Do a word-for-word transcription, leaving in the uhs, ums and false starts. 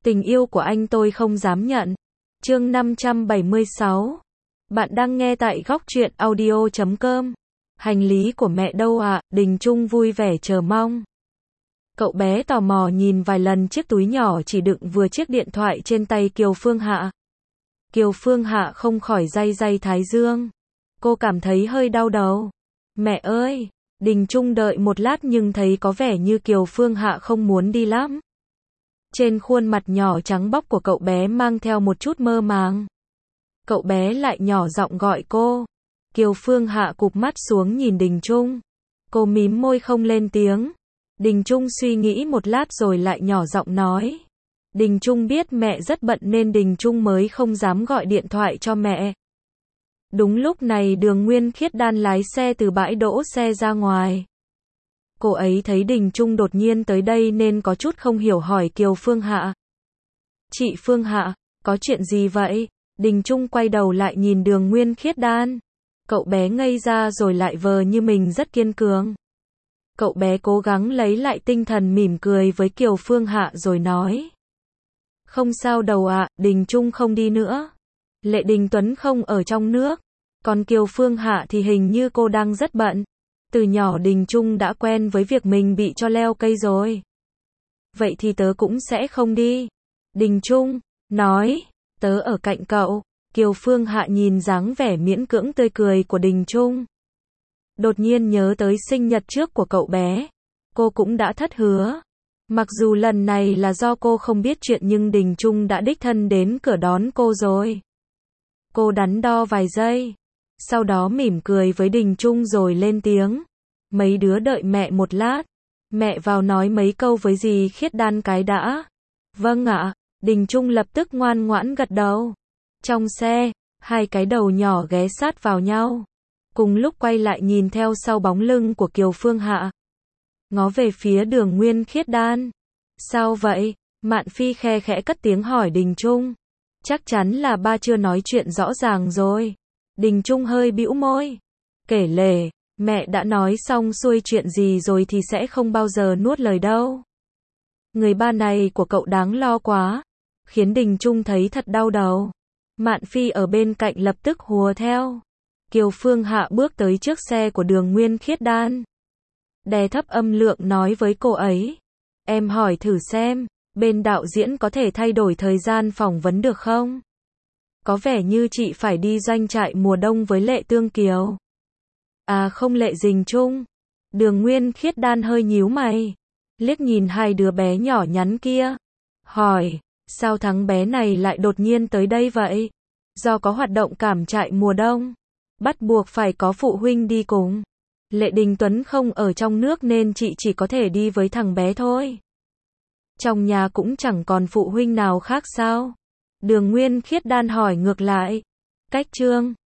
Tình yêu của anh tôi không dám nhận. Chương năm trăm bảy mươi sáu. Bạn đang nghe tại góc truyện audio chấm com. Hành lý của mẹ đâu ạ? À? Đình Trung vui vẻ chờ mong. Cậu bé tò mò nhìn vài lần chiếc túi nhỏ chỉ đựng vừa chiếc điện thoại trên tay Kiều Phương Hạ. Kiều Phương Hạ không khỏi day day thái dương. Cô cảm thấy hơi đau đầu. Mẹ ơi! Đình Trung đợi một lát nhưng thấy có vẻ như Kiều Phương Hạ không muốn đi lắm. Trên khuôn mặt nhỏ trắng bóc của cậu bé mang theo một chút mơ màng. Cậu bé lại nhỏ giọng gọi cô. Kiều Phương Hạ cụp mắt xuống nhìn Đình Trung. Cô mím môi không lên tiếng. Đình Trung suy nghĩ một lát rồi lại nhỏ giọng nói. Đình Trung biết mẹ rất bận nên Đình Trung mới không dám gọi điện thoại cho mẹ. Đúng lúc này Đường Nguyên Khiết Đan lái xe từ bãi đỗ xe ra ngoài. Cô ấy thấy Đình Trung đột nhiên tới đây nên có chút không hiểu hỏi Kiều Phương Hạ. Chị Phương Hạ, có chuyện gì vậy? Đình Trung quay đầu lại nhìn Đường Nguyên Khiết Đan. Cậu bé ngây ra rồi lại vờ như mình rất kiên cường. Cậu bé cố gắng lấy lại tinh thần mỉm cười với Kiều Phương Hạ rồi nói. Không sao đâu ạ, à, Đình Trung không đi nữa. Lệ Đình Tuấn không ở trong nước. Còn Kiều Phương Hạ thì hình như cô đang rất bận. Từ nhỏ Đình Trung đã quen với việc mình bị cho leo cây rồi. Vậy thì tớ cũng sẽ không đi. Đình Trung nói, tớ ở cạnh cậu. Kiều Phương Hạ nhìn dáng vẻ miễn cưỡng tươi cười của Đình Trung. Đột nhiên nhớ tới sinh nhật trước của cậu bé. Cô cũng đã thất hứa. Mặc dù lần này là do cô không biết chuyện nhưng Đình Trung đã đích thân đến cửa đón cô rồi. Cô đắn đo vài giây. Sau đó mỉm cười với Đình Trung rồi lên tiếng. Mấy đứa đợi mẹ một lát. Mẹ vào nói mấy câu với dì Khiết Đan cái đã. Vâng ạ. Đình Trung lập tức ngoan ngoãn gật đầu. Trong xe, hai cái đầu nhỏ ghé sát vào nhau. Cùng lúc quay lại nhìn theo sau bóng lưng của Kiều Phương Hạ. Ngó về phía Đường Nguyên Khiết Đan. Sao vậy? Mạn Phi khe khẽ cất tiếng hỏi Đình Trung. Chắc chắn là ba chưa nói chuyện rõ ràng rồi. Đình Trung hơi bĩu môi. Kể lể, mẹ đã nói xong xuôi chuyện gì rồi thì sẽ không bao giờ nuốt lời đâu. Người ba này của cậu đáng lo quá. Khiến Đình Trung thấy thật đau đầu. Mạn Phi ở bên cạnh lập tức hùa theo. Kiều Phương Hạ bước tới trước xe của Đường Nguyên Khiết Đan. Đè thấp âm lượng nói với cô ấy. Em hỏi thử xem, bên đạo diễn có thể thay đổi thời gian phỏng vấn được không? Có vẻ như chị phải đi doanh trại mùa đông với Lệ Tương Kiều. À không, Lệ Dình Trung. Đường Nguyên Khiết Đan hơi nhíu mày. Liếc nhìn hai đứa bé nhỏ nhắn kia. Hỏi, sao thằng bé này lại đột nhiên tới đây vậy? Do có hoạt động cảm trại mùa đông. Bắt buộc phải có phụ huynh đi cùng. Lệ Đình Tuấn không ở trong nước nên chị chỉ có thể đi với thằng bé thôi. Trong nhà cũng chẳng còn phụ huynh nào khác sao? Đường Nguyên Khiết Đan hỏi ngược lại. Cách chương